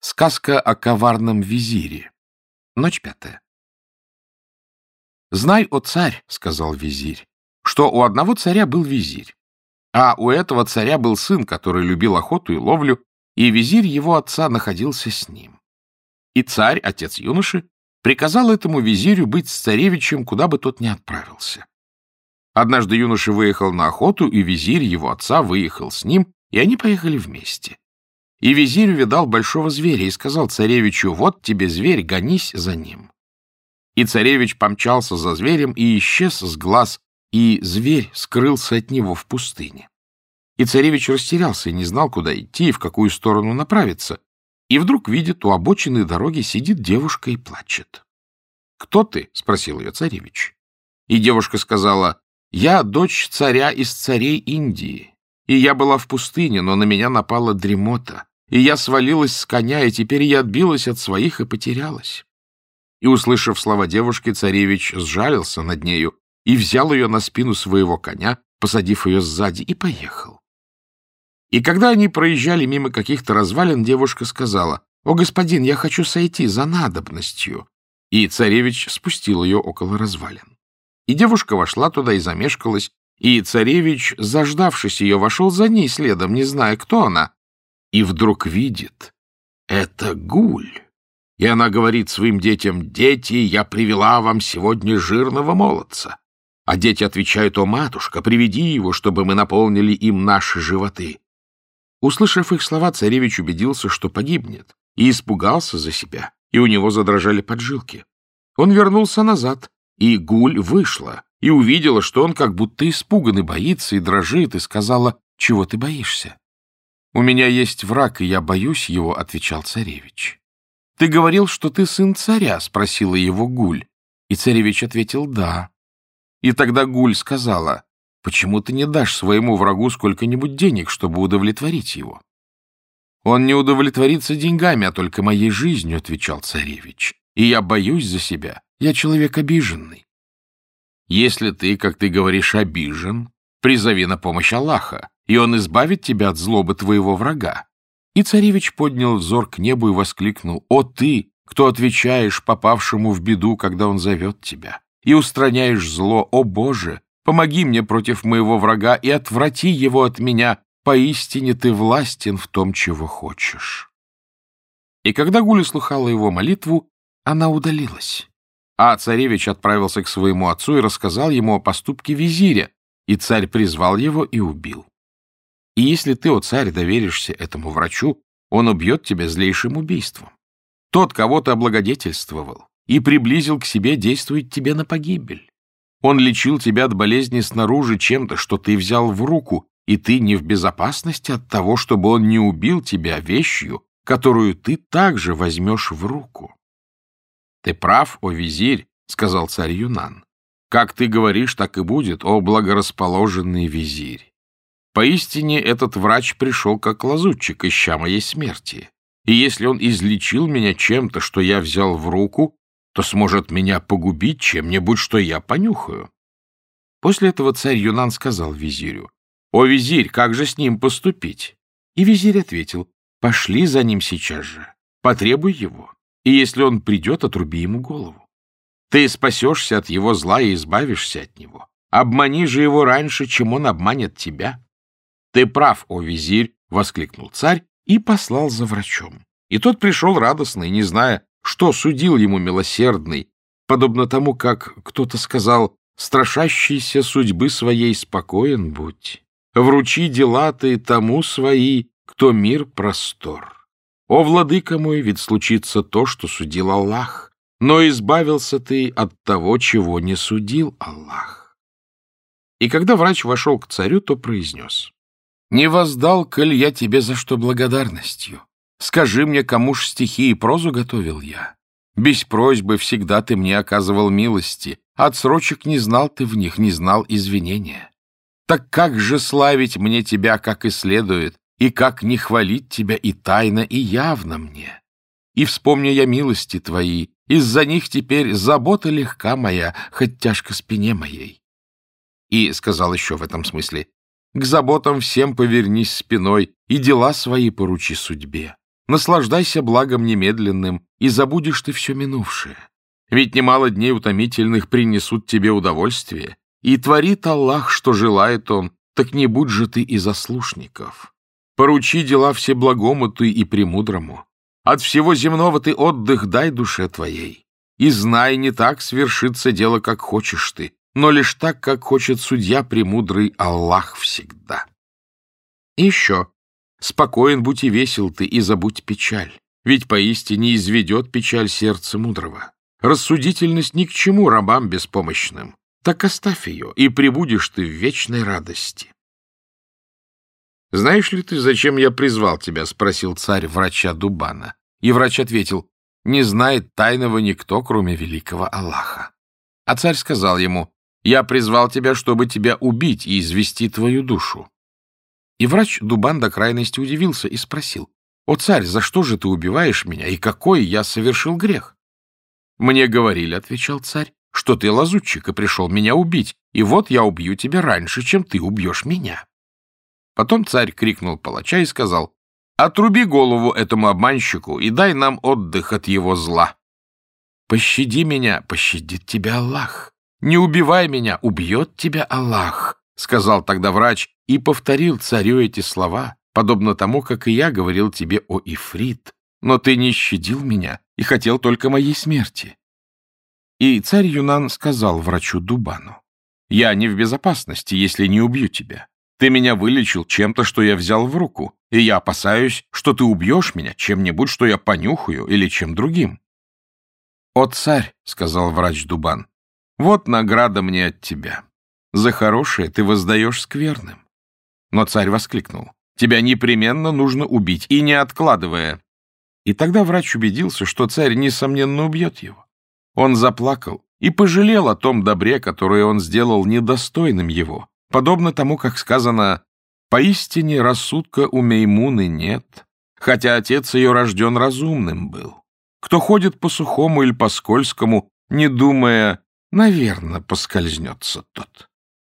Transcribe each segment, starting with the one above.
Сказка о коварном визире. Ночь 5. «Знай, о царь, — сказал визирь, — что у одного царя был визирь, а у этого царя был сын, который любил охоту и ловлю, и визирь его отца находился с ним. И царь, отец юноши, приказал этому визирю быть с царевичем, куда бы тот ни отправился. Однажды юноша выехал на охоту, и визирь его отца выехал с ним, и они поехали вместе. И визирь увидал большого зверя и сказал царевичу: «Вот тебе зверь, гонись за ним». И царевич помчался за зверем и исчез с глаз, и зверь скрылся от него в пустыне. И царевич растерялся и не знал, куда идти и в какую сторону направиться. И вдруг видит, у обочины дороги сидит девушка и плачет. «Кто ты?» — спросил ее царевич. И девушка сказала: «Я дочь царя из царей Индии, и я была в пустыне, но на меня напала дремота, и я свалилась с коня, и теперь я отбилась от своих и потерялась». И, услышав слова девушки, царевич сжалился над нею и взял ее на спину своего коня, посадив ее сзади, и поехал. И когда они проезжали мимо каких-то развалин, девушка сказала: «О, господин, я хочу сойти за надобностью». И царевич спустил ее около развалин. И девушка вошла туда и замешкалась, и царевич, заждавшись ее, вошел за ней следом, не зная, кто она. И вдруг видит — это Гуль. И она говорит своим детям: «Дети, я привела вам сегодня жирного молодца». А дети отвечают: «О, матушка, приведи его, чтобы мы наполнили им наши животы». Услышав их слова, царевич убедился, что погибнет, и испугался за себя, и у него задрожали поджилки. Он вернулся назад, и Гуль вышла, и увидела, что он как будто испуган и боится, и дрожит, и сказала: «Чего ты боишься?» «У меня есть враг, и я боюсь его», — отвечал царевич. «Ты говорил, что ты сын царя?» — спросила его Гуль. И царевич ответил: «Да». И тогда Гуль сказала: «Почему ты не дашь своему врагу сколько-нибудь денег, чтобы удовлетворить его?» «Он не удовлетворится деньгами, а только моей жизнью», — отвечал царевич. «И я боюсь за себя. Я человек обиженный». «Если ты, как ты говоришь, обижен, призови на помощь Аллаха, и он избавит тебя от злобы твоего врага». И царевич поднял взор к небу и воскликнул: «О ты, кто отвечаешь попавшему в беду, когда он зовет тебя, и устраняешь зло, о Боже, помоги мне против моего врага и отврати его от меня, поистине ты властен в том, чего хочешь». И когда Гуль услыхала его молитву, она удалилась. А царевич отправился к своему отцу и рассказал ему о поступке визиря, и царь призвал его и убил. И если ты, о царь, доверишься этому врачу, он убьет тебя злейшим убийством. Тот, кого ты облагодетельствовал и приблизил к себе, действует тебе на погибель. Он лечил тебя от болезни снаружи чем-то, что ты взял в руку, и ты не в безопасности от того, чтобы он не убил тебя вещью, которую ты также возьмешь в руку. «Ты прав, о визирь», — сказал царь Юнан. «Как ты говоришь, так и будет, о благорасположенный визирь. Поистине этот врач пришел как лазутчик, ища моей смерти. И если он излечил меня чем-то, что я взял в руку, то сможет меня погубить чем-нибудь, что я понюхаю». После этого царь Юнан сказал визирю: «О, визирь, как же с ним поступить?» И визирь ответил: «Пошли за ним сейчас же, потребуй его, и если он придет, отруби ему голову. Ты спасешься от его зла и избавишься от него. Обмани же его раньше, чем он обманет тебя». «Ты прав, о визирь!» — воскликнул царь и послал за врачом. И тот пришел радостный, не зная, что судил ему милосердный, подобно тому, как кто-то сказал: «Страшащийся судьбы своей спокоен будь. Вручи дела ты тому свои, кто мир простор. О, владыка мой, ведь случится то, что судил Аллах, но избавился ты от того, чего не судил Аллах». И когда врач вошел к царю, то произнес: «Не воздал, коль я тебе за что благодарностью. Скажи мне, кому ж стихи и прозу готовил я? Без просьбы всегда ты мне оказывал милости, отсрочек не знал ты в них, не знал извинения. Так как же славить мне тебя, как и следует, и как не хвалить тебя и тайно, и явно мне? И вспомню я милости твои, из-за них теперь забота легка моя, хоть тяжко спине моей». И сказал еще в этом смысле: «К заботам всем повернись спиной, и дела свои поручи судьбе. Наслаждайся благом немедленным, и забудешь ты все минувшее. Ведь немало дней утомительных принесут тебе удовольствие, и творит Аллах, что желает Он, так не будь же ты и заслушников. Поручи дела всеблагому ты и премудрому. От всего земного ты отдых дай душе твоей. И знай, не так свершится дело, как хочешь ты, но лишь так, как хочет судья премудрый Аллах всегда. И еще. Спокоен будь и весел ты, и забудь печаль, ведь поистине изведет печаль сердце мудрого. Рассудительность ни к чему рабам беспомощным. Так оставь ее, и пребудешь ты в вечной радости. «Знаешь ли ты, зачем я призвал тебя?» — спросил царь врача Дубана. И врач ответил: «Не знает тайного никто, кроме великого Аллаха». А царь сказал ему: «Я призвал тебя, чтобы тебя убить и извести твою душу». И врач Дубан до крайности удивился и спросил: «О, царь, за что же ты убиваешь меня, и какой я совершил грех?» «Мне говорили, — отвечал царь, — что ты лазутчик и пришел меня убить, и вот я убью тебя раньше, чем ты убьешь меня». Потом царь крикнул палача и сказал: «Отруби голову этому обманщику и дай нам отдых от его зла». «Пощади меня, пощадит тебя Аллах. Не убивай меня, убьет тебя Аллах», — сказал тогда врач и повторил царю эти слова, подобно тому, как и я говорил тебе, о Ифрит, но ты не щадил меня и хотел только моей смерти. И царь Юнан сказал врачу Дубану: «Я не в безопасности, если не убью тебя. Ты меня вылечил чем-то, что я взял в руку, и я опасаюсь, что ты убьешь меня чем-нибудь, что я понюхаю, или чем другим». «О, царь, — сказал врач Дубан, — вот награда мне от тебя. За хорошее ты воздаешь скверным». Но царь воскликнул: «Тебя непременно нужно убить, и не откладывая». И тогда врач убедился, что царь, несомненно, убьет его. Он заплакал и пожалел о том добре, которое он сделал недостойным его, подобно тому, как сказано: «Поистине рассудка у Меймуны нет, хотя отец ее рожден разумным был. Кто ходит по сухому или по скользкому, не думая, наверно, поскользнется тот».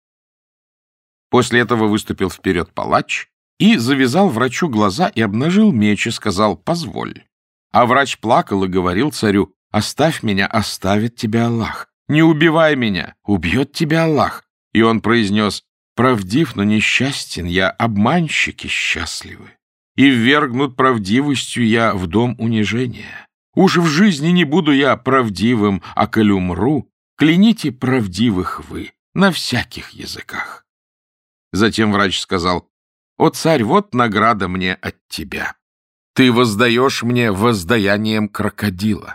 После этого выступил вперед палач и завязал врачу глаза и обнажил меч и сказал: «Позволь». А врач плакал и говорил царю: «Оставь меня, оставит тебя Аллах. Не убивай меня, убьет тебя Аллах». И он произнес: «Правдив, но несчастен я, обманщики счастливы. И ввергнут правдивостью я в дом унижения. Уж в жизни не буду я правдивым, а коль умру, кляните правдивых вы на всяких языках». Затем врач сказал: «О, царь, вот награда мне от тебя. Ты воздаешь мне воздаянием крокодила».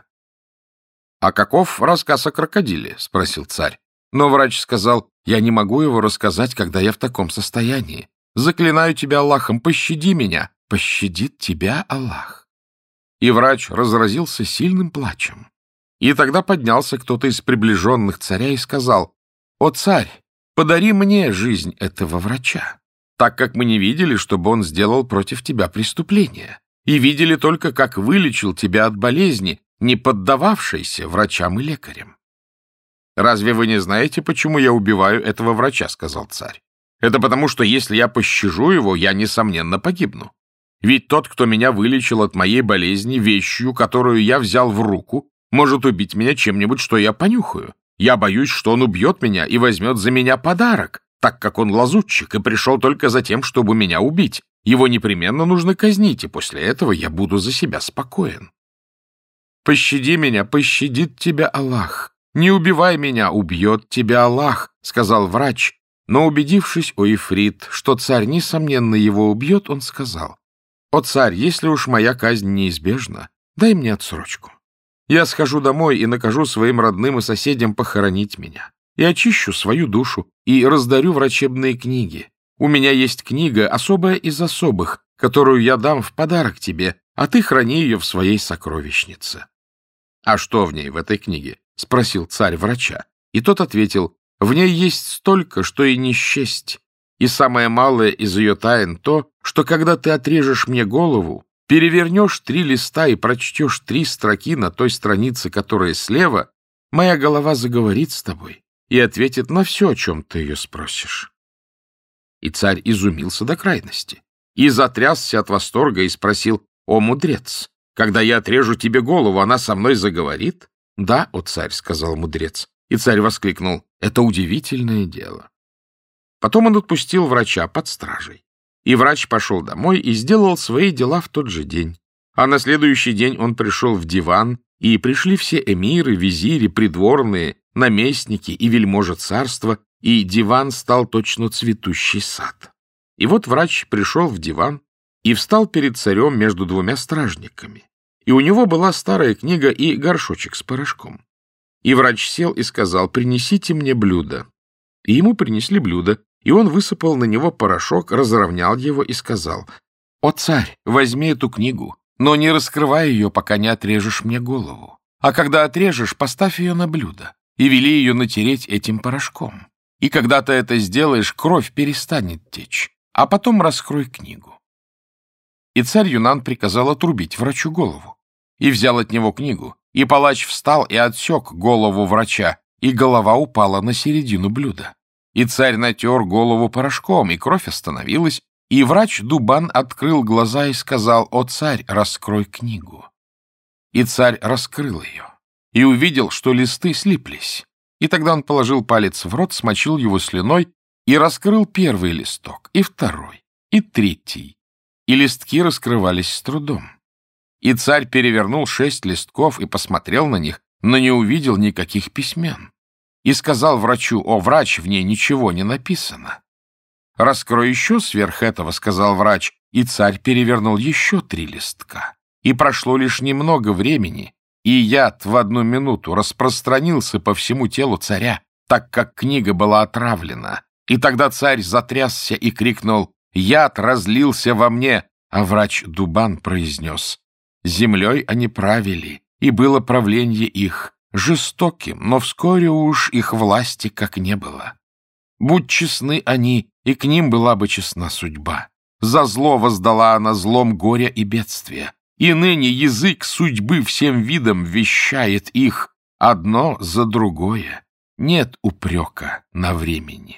«А каков рассказ о крокодиле?» — спросил царь. Но врач сказал: «Я не могу его рассказать, когда я в таком состоянии. Заклинаю тебя Аллахом, пощади меня, пощадит тебя Аллах». И врач разразился сильным плачем. И тогда поднялся кто-то из приближенных царя и сказал: «О, царь, подари мне жизнь этого врача, так как мы не видели, чтобы он сделал против тебя преступление, и видели только, как вылечил тебя от болезни, не поддававшейся врачам и лекарям». «Разве вы не знаете, почему я убиваю этого врача?» — сказал царь. «Это потому, что если я пощажу его, я, несомненно, погибну. Ведь тот, кто меня вылечил от моей болезни вещью, которую я взял в руку, может убить меня чем-нибудь, что я понюхаю. Я боюсь, что он убьет меня и возьмет за меня подарок, так как он лазутчик и пришел только за тем, чтобы меня убить. Его непременно нужно казнить, и после этого я буду за себя спокоен. Пощади меня, пощадит тебя Аллах. Не убивай меня, убьет тебя Аллах», — сказал врач. Но, убедившись, о Ифрит, что царь, несомненно, его убьет, он сказал: «О, царь, если уж моя казнь неизбежна, дай мне отсрочку. Я схожу домой и накажу своим родным и соседям похоронить меня, и очищу свою душу, и раздарю врачебные книги. У меня есть книга, особая из особых, которую я дам в подарок тебе, а ты храни ее в своей сокровищнице». «А что в ней, в этой книге?» — спросил царь врача. И тот ответил: «В ней есть столько, что и не счесть. И самое малое из ее тайн то, что когда ты отрежешь мне голову, перевернешь 3 листа и прочтешь 3 строки на той странице, которая слева, моя голова заговорит с тобой и ответит на все, о чем ты ее спросишь». И царь изумился до крайности и затрясся от восторга и спросил: о мудрец, когда я отрежу тебе голову, она со мной заговорит? — Да, о царь, — сказал мудрец. И царь воскликнул: — это удивительное дело. Потом он отпустил врача под стражей. И врач пошел домой и сделал свои дела в тот же день. А на следующий день он пришел в диван, и пришли все эмиры, визири, придворные, наместники и вельможи царства, и диван стал точно цветущий сад. И вот врач пришел в диван и встал перед царем между двумя стражниками. И у него была старая книга и горшочек с порошком. И врач сел и сказал: «Принесите мне блюдо». И ему принесли блюдо, и он высыпал на него порошок, разровнял его и сказал: «О, царь, возьми эту книгу, но не раскрывай ее, пока не отрежешь мне голову. А когда отрежешь, поставь ее на блюдо и вели ее натереть этим порошком. И когда ты это сделаешь, кровь перестанет течь, а потом раскрой книгу». И царь Юнан приказал отрубить врачу голову, и взял от него книгу, и палач встал и отсек голову врача, и голова упала на середину блюда. И царь натер голову порошком, и кровь остановилась, и врач Дубан открыл глаза и сказал: «О, царь, раскрой книгу». И царь раскрыл ее, и увидел, что листы слиплись. И тогда он положил палец в рот, смочил его слюной, и раскрыл первый листок, и второй, и третий. И листки раскрывались с трудом. И царь перевернул 6 листков и посмотрел на них, но не увидел никаких письмен. И сказал врачу: «О, врач, в ней ничего не написано». «Раскрой еще сверх этого», — сказал врач, и царь перевернул еще 3 листка. И прошло лишь немного времени, и яд в 1 минуту распространился по всему телу царя, так как книга была отравлена. И тогда царь затрясся и крикнул: «Яд разлился во мне!» А врач Дубан произнес: «Землей они правили, и было правление их жестоким, но вскоре уж их власти как не было. Будь честны они, и к ним была бы честна судьба. За зло воздала она злом горя и бедствия, и ныне язык судьбы всем видом вещает их одно за другое. Нет упрека на времени».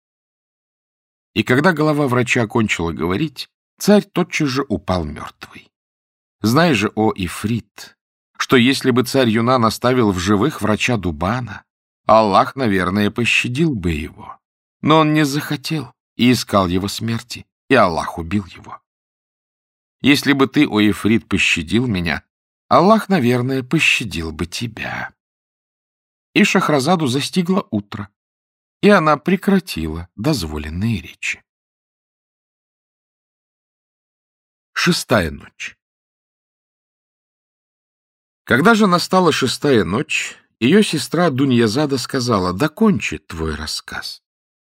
И когда голова врача окончила говорить, царь тотчас же упал мертвый. Знай же, о Ифрит, что если бы царь Юнан оставил в живых врача Дубана, Аллах, наверное, пощадил бы его. Но он не захотел и искал его смерти, и Аллах убил его. Если бы ты, о Ифрит, пощадил меня, Аллах, наверное, пощадил бы тебя. И Шахразаду застигло утро, и она прекратила дозволенные речи. 6-я ночь. Когда же настала 6-я ночь, ее сестра Дуньязада сказала: «Докончи твой рассказ».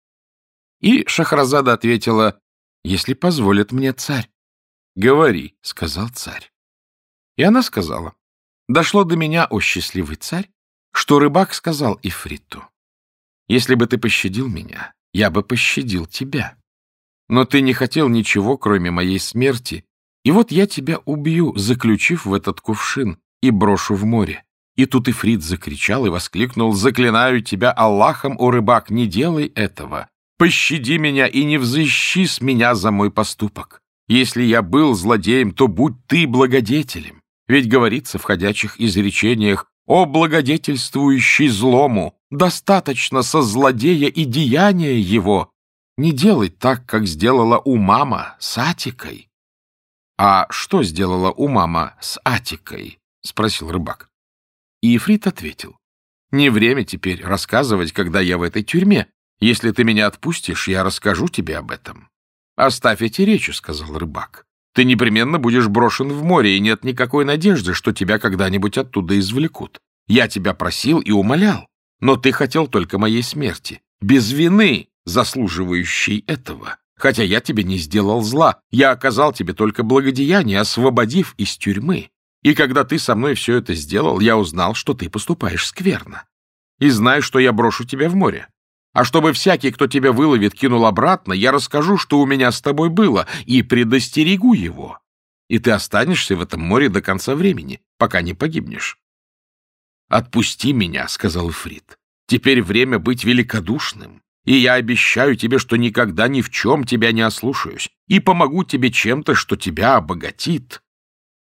И Шахразада ответила: «Если позволит мне царь». «Говори», — сказал царь. И она сказала: «Дошло до меня, о счастливый царь, что рыбак сказал Ифриту: если бы ты пощадил меня, я бы пощадил тебя. Но ты не хотел ничего, кроме моей смерти, и вот я тебя убью, заключив в этот кувшин, и брошу в море». И тут Ифрит закричал и воскликнул: «Заклинаю тебя Аллахом, о рыбак, не делай этого! Пощади меня и не взыщи с меня за мой поступок. Если я был злодеем, то будь ты благодетелем. Ведь говорится в ходячих изречениях: о благодетельствующий злому, достаточно со злодея и деяния его. Не делай так, как сделала Умама с Атикой». «А что сделала Умама с Атикой?» — спросил рыбак. И Ифрит ответил: «Не время теперь рассказывать, когда я в этой тюрьме. Если ты меня отпустишь, я расскажу тебе об этом». «Оставь эти речи», — сказал рыбак. «Ты непременно будешь брошен в море, и нет никакой надежды, что тебя когда-нибудь оттуда извлекут. Я тебя просил и умолял, но ты хотел только моей смерти, без вины, заслуживающей этого. Хотя я тебе не сделал зла, я оказал тебе только благодеяние, освободив из тюрьмы. И когда ты со мной все это сделал, я узнал, что ты поступаешь скверно. И знай, что я брошу тебя в море. А чтобы всякий, кто тебя выловит, кинул обратно, я расскажу, что у меня с тобой было, и предостерегу его. И ты останешься в этом море до конца времени, пока не погибнешь». «Отпусти меня», — сказал Ифрит. «Теперь время быть великодушным, и я обещаю тебе, что никогда ни в чем тебя не ослушаюсь, и помогу тебе чем-то, что тебя обогатит».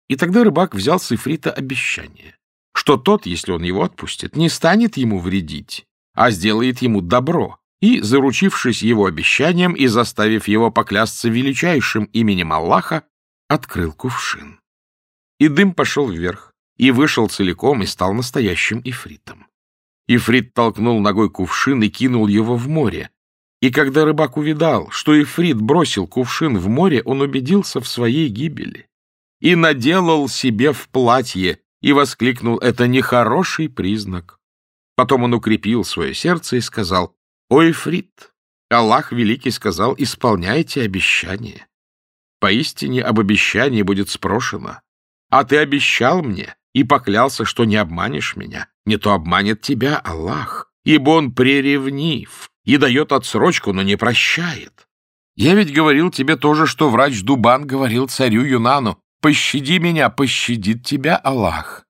И тогда рыбак взял с ифрита обещание, что тот, если он его отпустит, не станет ему вредить, а сделает ему добро, и, заручившись его обещанием и заставив его поклясться величайшим именем Аллаха, открыл кувшин. И дым пошел вверх, и вышел целиком, и стал настоящим ифритом. Ифрит толкнул ногой кувшин и кинул его в море. И когда рыбак увидал, что ифрит бросил кувшин в море, он убедился в своей гибели и наделал себе в платье, и воскликнул: «Это нехороший признак». Потом он укрепил свое сердце и сказал: «О, ифрит, Аллах Великий сказал: исполняйте обещание. Поистине об обещании будет спрошено. А ты обещал мне и поклялся, что не обманешь меня. Не то обманет тебя Аллах, ибо он преревнив и дает отсрочку, но не прощает. Я ведь говорил тебе то же, что врач Дубан говорил царю Юнану: пощади меня, пощадит тебя Аллах».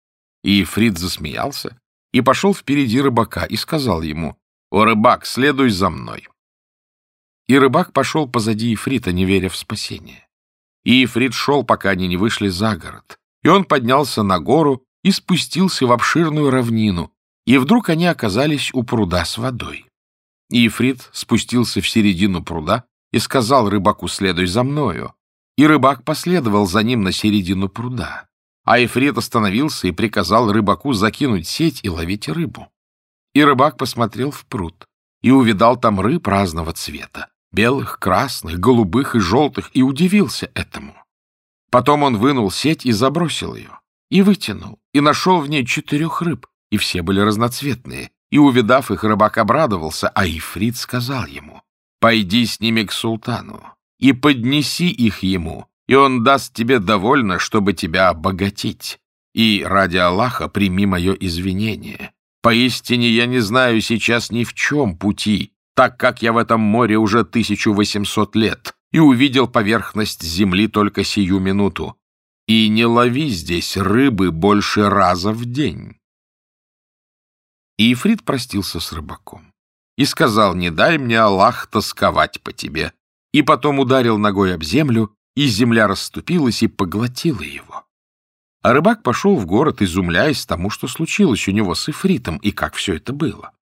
И ифрит засмеялся и пошел впереди рыбака и сказал ему: «О, рыбак, следуй за мной». И рыбак пошел позади ифрита, не веря в спасение. И ифрит шел, пока они не вышли за город. И он поднялся на гору и спустился в обширную равнину, и вдруг они оказались у пруда с водой. И ифрит спустился в середину пруда и сказал рыбаку: «Следуй за мною». И рыбак последовал за ним на середину пруда. А ифрит остановился и приказал рыбаку закинуть сеть и ловить рыбу. И рыбак посмотрел в пруд и увидал там рыб разного цвета: белых, красных, голубых и желтых, и удивился этому. Потом он вынул сеть и забросил ее, и вытянул, и нашел в ней 4 рыб, и все были разноцветные. И, увидав их, рыбак обрадовался, а ифрит сказал ему: «Пойди с ними к султану и поднеси их ему, и он даст тебе довольно, чтобы тебя обогатить. И ради Аллаха прими мое извинение. Поистине я не знаю сейчас ни в чем пути, так как я в этом море уже 1800 лет и увидел поверхность земли только сию минуту. И не лови здесь рыбы больше раза в день». И ифрит простился с рыбаком и сказал: «Не дай мне Аллах тосковать по тебе». И потом ударил ногой об землю, и земля расступилась и поглотила его. А рыбак пошел в город, изумляясь тому, что случилось у него с ифритом и как все это было.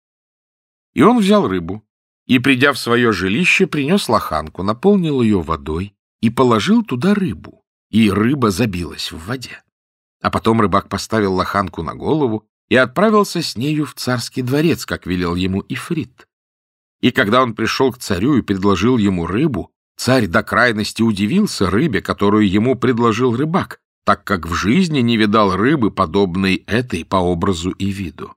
И он взял рыбу и, придя в свое жилище, принес лоханку, наполнил ее водой и положил туда рыбу, и рыба забилась в воде. А потом рыбак поставил лоханку на голову и отправился с нею в царский дворец, как велел ему ифрит. И когда он пришел к царю и предложил ему рыбу, царь до крайности удивился рыбе, которую ему предложил рыбак, так как в жизни не видал рыбы, подобной этой по образу и виду.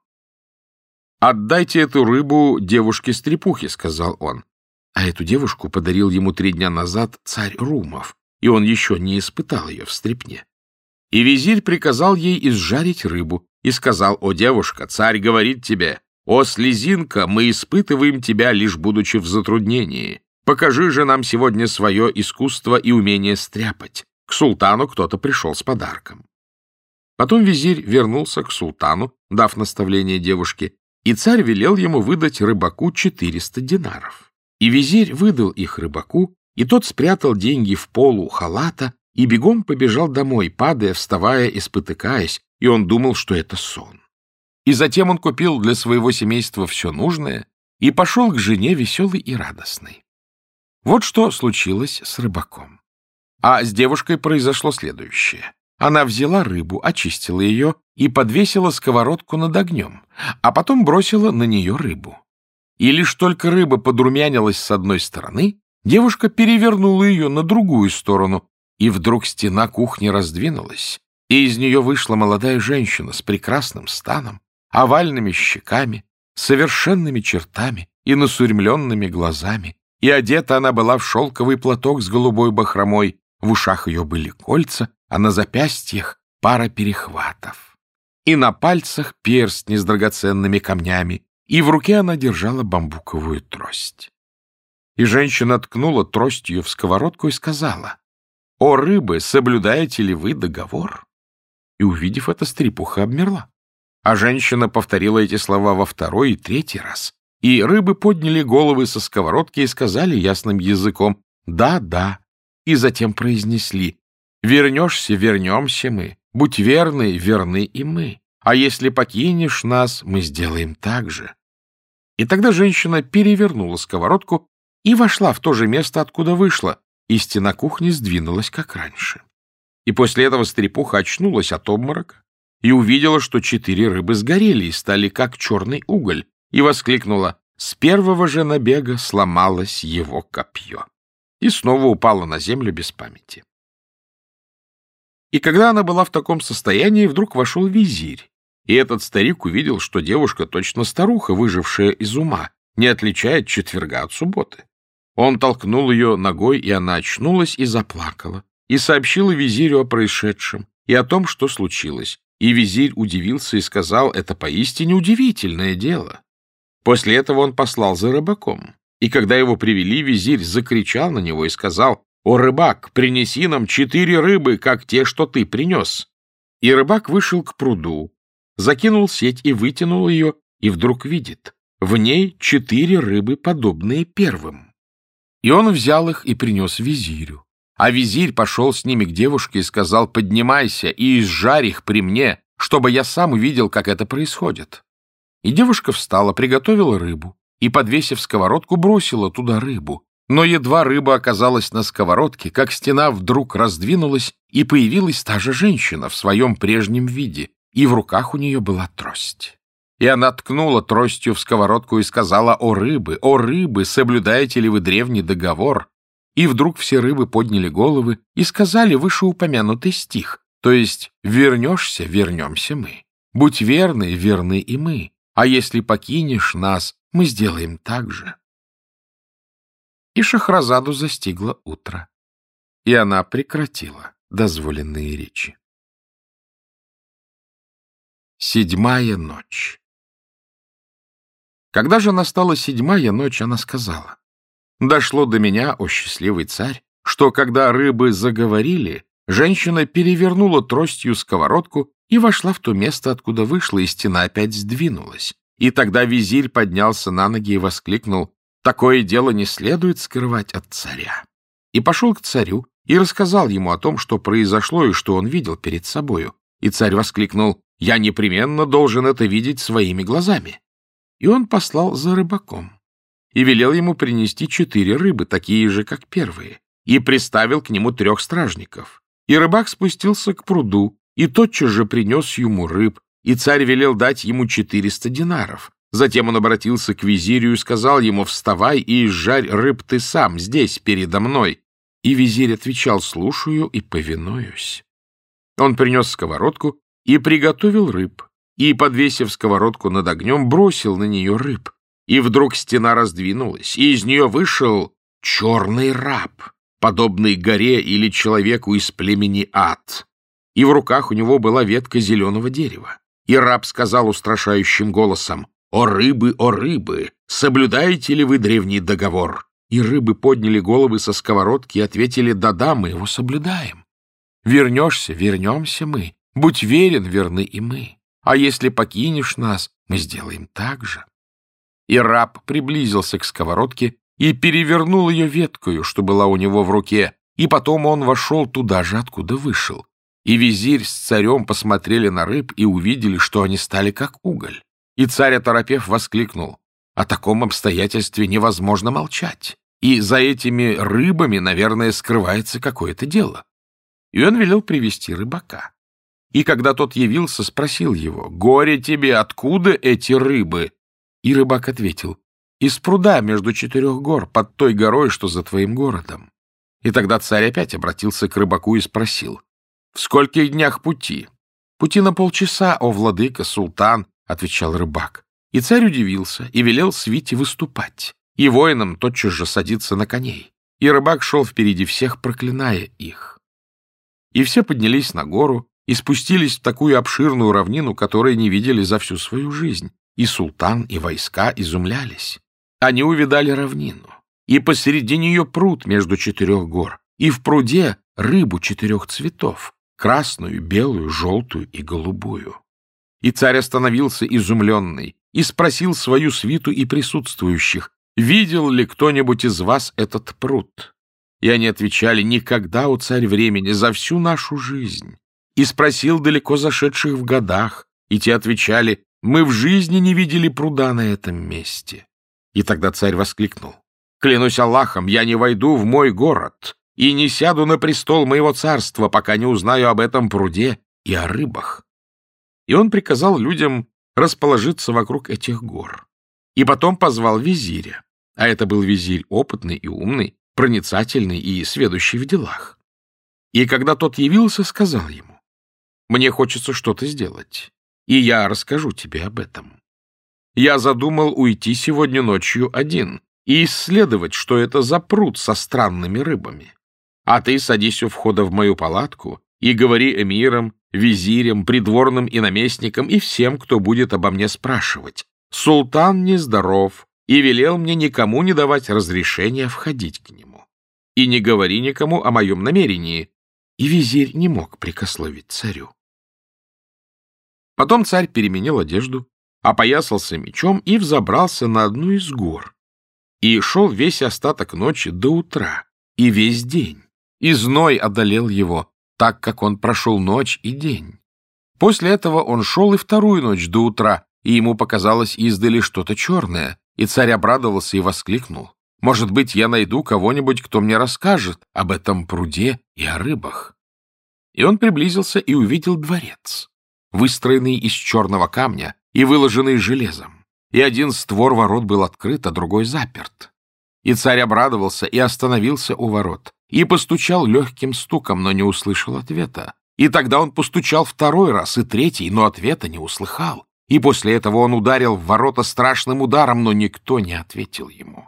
«Отдайте эту рыбу девушке-стрепухе», — сказал он. А эту девушку подарил ему 3 дня назад царь Румов, и он еще не испытал ее в стрепне. И визирь приказал ей изжарить рыбу и сказал: «О, девушка, царь говорит тебе: о, слезинка, мы испытываем тебя, лишь будучи в затруднении. Покажи же нам сегодня свое искусство и умение стряпать». К султану кто-то пришел с подарком. Потом визирь вернулся к султану, дав наставление девушке, и царь велел ему выдать рыбаку 400 динаров. И визирь выдал их рыбаку, и тот спрятал деньги в полу халата и бегом побежал домой, падая, вставая и спотыкаясь, и он думал, что это сон. И затем он купил для своего семейства все нужное и пошел к жене веселый и радостный. Вот что случилось с рыбаком. А с девушкой произошло следующее. Она взяла рыбу, очистила ее и подвесила сковородку над огнем, а потом бросила на нее рыбу. И лишь только рыба подрумянилась с одной стороны, девушка перевернула ее на другую сторону, и вдруг стена кухни раздвинулась, и из нее вышла молодая женщина с прекрасным станом, овальными щеками, совершенными чертами и насурьмленными глазами, и одета она была в шелковый платок с голубой бахромой, в ушах ее были кольца, а на запястьях пара перехватов. И на пальцах перстни с драгоценными камнями, и в руке она держала бамбуковую трость. И женщина ткнула тростью в сковородку и сказала: «О, рыбы, соблюдаете ли вы договор?» И, увидев это, стрепуха обмерла. А женщина повторила эти слова во 2-й и 3-й раз. И рыбы подняли головы со сковородки и сказали ясным языком: «Да, да», и затем произнесли: Вернешься, вернемся мы. Будь верной, верны и мы. А если покинешь нас, мы сделаем так же. И тогда женщина перевернула сковородку и вошла в то же место, откуда вышла, и стена кухни сдвинулась, как раньше. И после этого стрепуха очнулась от обморока и увидела, что 4 рыбы сгорели и стали как черный уголь, и воскликнула: «С первого же набега сломалось его копье», и снова упала на землю без памяти. И когда она была в таком состоянии, вдруг вошел визирь, и этот старик увидел, что девушка точно старуха, выжившая из ума, не отличает четверга от субботы. Он толкнул ее ногой, и она очнулась и заплакала, и сообщила визирю о происшедшем и о том, что случилось. И визирь удивился и сказал: «Это поистине удивительное дело». После этого он послал за рыбаком, и когда его привели, визирь закричал на него и сказал: «О, рыбак, принеси нам 4 рыбы, как те, что ты принес». И рыбак вышел к пруду, закинул сеть и вытянул ее, и вдруг видит: в ней 4 рыбы, подобные первым. И он взял их и принес визирю. А визирь пошел с ними к девушке и сказал: «Поднимайся и изжарь их при мне, чтобы я сам увидел, как это происходит». И девушка встала, приготовила рыбу и, подвесив сковородку, бросила туда рыбу. Но едва рыба оказалась на сковородке, как стена вдруг раздвинулась, и появилась та же женщина в своем прежнем виде, и в руках у нее была трость. И она ткнула тростью в сковородку и сказала: о, рыбы, соблюдаете ли вы древний договор?» И вдруг все рыбы подняли головы и сказали вышеупомянутый стих, то есть «Вернешься, вернемся мы. Будь верной, верны и мы. А если покинешь нас, мы сделаем так же». И Шахразаду застигло утро, и она прекратила дозволенные речи. 7-я ночь. Когда же настала 7-я ночь, она сказала: «Дошло до меня, о счастливый царь, что, когда рыбы заговорили, женщина перевернула тростью сковородку и вошла в то место, откуда вышла, и стена опять сдвинулась. И тогда визирь поднялся на ноги и воскликнул: такое дело не следует скрывать от царя. И пошел к царю и рассказал ему о том, что произошло и что он видел перед собою. И царь воскликнул: я непременно должен это видеть своими глазами. И он послал за рыбаком и велел ему принести 4 рыбы, такие же, как первые, и приставил к нему 3 стражников. И рыбак спустился к пруду и тотчас же принес ему рыб, и царь велел дать ему 400 динаров. Затем он обратился к визирю и сказал ему: вставай и изжарь рыб ты сам здесь, передо мной. И визирь отвечал: слушаю и повинуюсь. Он принес сковородку и приготовил рыб, и, подвесив сковородку над огнем, бросил на нее рыб. И вдруг стена раздвинулась, и из нее вышел черный раб, подобный горе или человеку из племени Ад. И в руках у него была ветка зеленого дерева. И раб сказал устрашающим голосом: о, рыбы, соблюдаете ли вы древний договор? И рыбы подняли головы со сковородки и ответили: да-да, мы его соблюдаем. Вернешься, вернемся мы. Будь верен, верны и мы. А если покинешь нас, мы сделаем так же. И раб приблизился к сковородке и перевернул ее веткою, что была у него в руке, и потом он вошел туда же, откуда вышел. И визирь с царем посмотрели на рыб и увидели, что они стали как уголь. И царь, оторопев, воскликнул: о таком обстоятельстве невозможно молчать, и за этими рыбами, наверное, скрывается какое-то дело. И он велел привести рыбака. И когда тот явился, спросил его: горе тебе, откуда эти рыбы? И рыбак ответил: из пруда между 4 гор, под той горой, что за твоим городом. И тогда царь опять обратился к рыбаку и спросил: в скольких днях пути? Пути на полчаса, о владыка, султан, отвечал рыбак. И царь удивился и велел свите выступать, и воинам тотчас же садиться на коней. И рыбак шел впереди всех, проклиная их. И все поднялись на гору и спустились в такую обширную равнину, которую не видели за всю свою жизнь. И султан, и войска изумлялись. Они увидали равнину, и посреди нее пруд между 4 гор, и в пруде рыбу 4 цветов: красную, белую, желтую и голубую. И царь остановился изумленный и спросил свою свиту и присутствующих: видел ли кто-нибудь из вас этот пруд? И они отвечали: «Никогда, о царь времени, за всю нашу жизнь». И спросил далеко зашедших в годах, и те отвечали: «Мы в жизни не видели пруда на этом месте». И тогда царь воскликнул: «Клянусь Аллахом, я не войду в мой город и не сяду на престол моего царства, пока не узнаю об этом пруде и о рыбах». И он приказал людям расположиться вокруг этих гор. И потом позвал визиря, а это был визирь опытный и умный, проницательный и сведущий в делах. И когда тот явился, сказал ему: «Мне хочется что-то сделать, и я расскажу тебе об этом. Я задумал уйти сегодня ночью один и исследовать, что это за пруд со странными рыбами. А ты садись у входа в мою палатку и говори эмирам, визирям, придворным и наместникам и всем, кто будет обо мне спрашивать: султан нездоров и велел мне никому не давать разрешения входить к нему. И не говори никому о моем намерении». И визирь не мог прекословить царю. Потом царь переменил одежду, опоясался мечом и взобрался на одну из гор. И шел весь остаток ночи до утра, и весь день. И зной одолел его, так как он прошел ночь и день. После этого он шел и вторую ночь до утра, и ему показалось издали что-то черное, и царь обрадовался и воскликнул: «Может быть, я найду кого-нибудь, кто мне расскажет об этом пруде и о рыбах». И он приблизился и увидел дворец, выстроенный из черного камня и выложенный железом, и один створ ворот был открыт, а другой заперт. И царь обрадовался и остановился у ворот, и постучал легким стуком, но не услышал ответа. И тогда он постучал второй раз и третий, но ответа не услыхал. И после этого он ударил в ворота страшным ударом, но никто не ответил ему.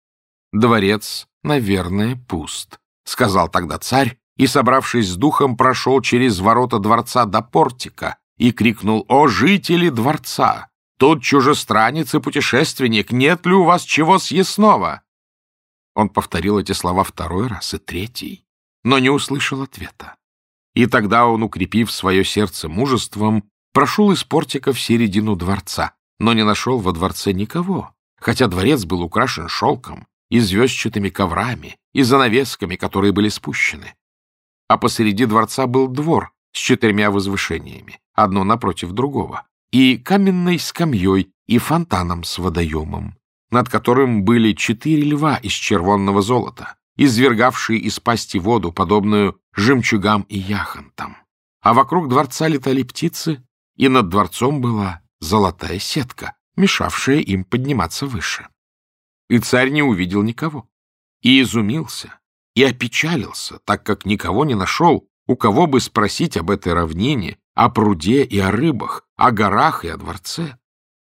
«Дворец, наверное, пуст», — сказал тогда царь, и, собравшись с духом, прошел через ворота дворца до портика и крикнул: «О, жители дворца! Тут чужестранец и путешественник, нет ли у вас чего съестного?» Он повторил эти слова второй раз и третий, но не услышал ответа. И тогда он, укрепив свое сердце мужеством, прошел из портика в середину дворца, но не нашел во дворце никого, хотя дворец был украшен шелком и звездчатыми коврами и занавесками, которые были спущены. А посреди дворца был двор с 4 возвышениями, одно напротив другого, и каменной скамьей, и фонтаном с водоемом, над которым были 4 льва из червонного золота, извергавшие из пасти воду, подобную жемчугам и яхонтам. А вокруг дворца летали птицы, и над дворцом была золотая сетка, мешавшая им подниматься выше. И царь не увидел никого, и изумился, и опечалился, так как никого не нашел, у кого бы спросить об этой равнине, о пруде и о рыбах, о горах и о дворце.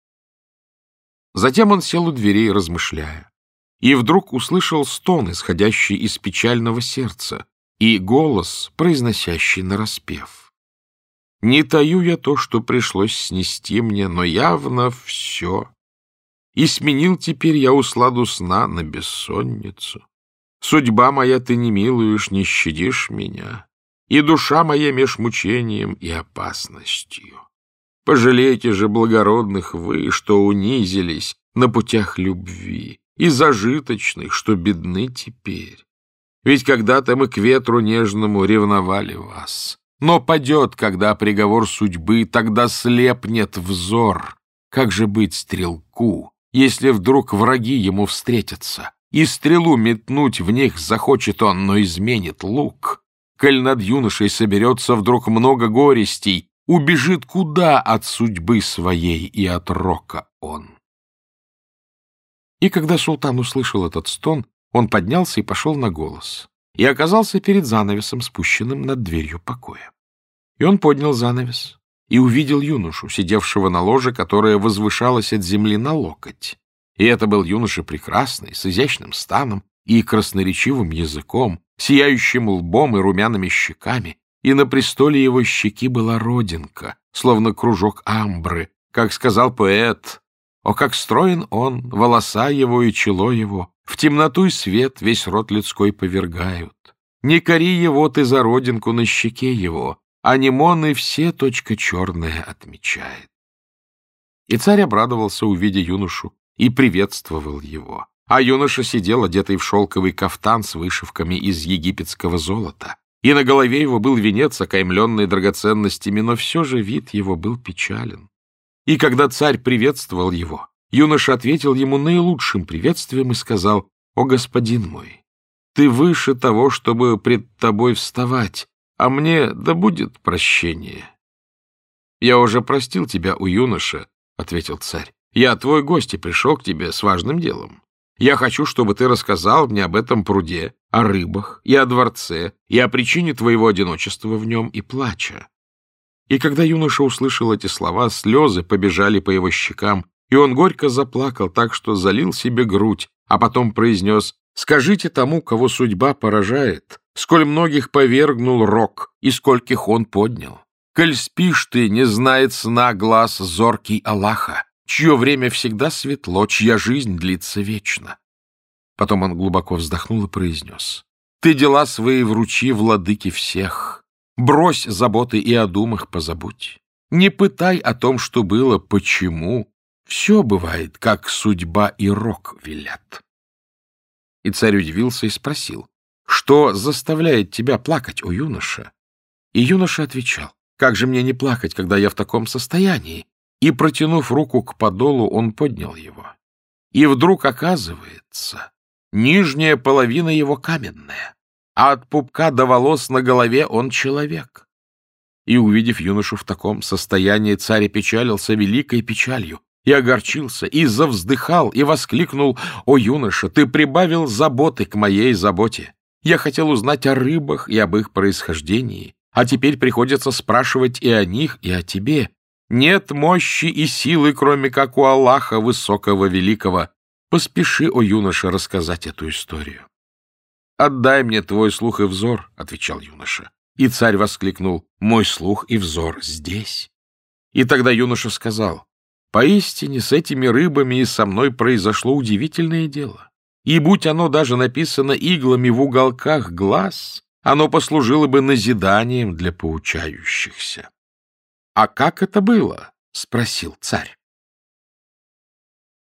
Затем он сел у дверей, размышляя, и вдруг услышал стон, исходящий из печального сердца, и голос, произносящий нараспев: «Не таю я то, что пришлось снести мне, но явно все. И сменил теперь я усладу сна на бессонницу. Судьба моя, ты не милуешь, не щадишь меня, и душа моя меж мучением и опасностью. Пожалейте же благородных вы, что унизились на путях любви, и зажиточных, что бедны теперь. Ведь когда-то мы к ветру нежному ревновали вас. Но падет, когда приговор судьбы, тогда слепнет взор. Как же быть стрелку, если вдруг враги ему встретятся, и стрелу метнуть в них захочет он, но изменит лук? Коль над юношей соберется вдруг много горестей, убежит куда от судьбы своей и от рока он?» И когда султан услышал этот стон, он поднялся и пошел на голос, и оказался перед занавесом, спущенным над дверью покоя. И он поднял занавес и увидел юношу, сидевшего на ложе, которое возвышалось от земли на локоть. И это был юноша прекрасный, с изящным станом и красноречивым языком, сияющим лбом и румяными щеками, и на престоле его щеки была родинка, словно кружок амбры, как сказал поэт: «О, как строен он, волоса его и чело его, в темноту и свет весь род людской повергают. Не кори его ты за родинку на щеке его, анимоны все точка черная отмечает». И царь обрадовался, увидя юношу, и приветствовал его. а юноша сидел, одетый в шелковый кафтан с вышивками из египетского золота, и на голове его был венец, окаймленный драгоценностями, но все же вид его был печален. И когда царь приветствовал его, юноша ответил ему наилучшим приветствием и сказал: «О, господин мой, ты выше того, чтобы пред тобой вставать, а мне да будет прощение». «Я уже простил тебя, о юноша», — ответил царь. «Я твой гость и пришел к тебе с важным делом. Я хочу, чтобы ты рассказал мне об этом пруде, о рыбах и о дворце, и о причине твоего одиночества в нем и плача». И когда юноша услышал эти слова, слезы побежали по его щекам, и он горько заплакал так, что залил себе грудь, а потом произнес: «Скажите тому, кого судьба поражает, сколь многих повергнул рок, и скольких он поднял. Коль спишь ты, не знает сна глаз зоркий Аллаха, чье время всегда светло, чья жизнь длится вечно». Потом он глубоко вздохнул и произнес: «Ты дела свои вручи владыке всех, брось заботы и о думах позабудь. Не пытай о том, что было, почему. Все бывает, как судьба и рок велят». И царь удивился и спросил: «Что заставляет тебя плакать, о юноша?» И юноша отвечал: «Как же мне не плакать, когда я в таком состоянии?» И, протянув руку к подолу, он поднял его. И вдруг оказывается, нижняя половина его каменная, а от пупка до волос на голове он человек. И, увидев юношу в таком состоянии, царь опечалился великой печалью, и огорчился, и завздыхал, и воскликнул: «О, юноша, ты прибавил заботы к моей заботе. Я хотел узнать о рыбах и об их происхождении, а теперь приходится спрашивать и о них, и о тебе. Нет мощи и силы, кроме как у Аллаха Высокого Великого. Поспеши, о юноша, рассказать эту историю». «Отдай мне твой слух и взор», — отвечал юноша. И царь воскликнул: «Мой слух и взор здесь». И тогда юноша сказал: «Поистине с этими рыбами и со мной произошло удивительное дело. И будь оно даже написано иглами в уголках глаз, оно послужило бы назиданием для поучающихся». «А как это было?» — спросил царь.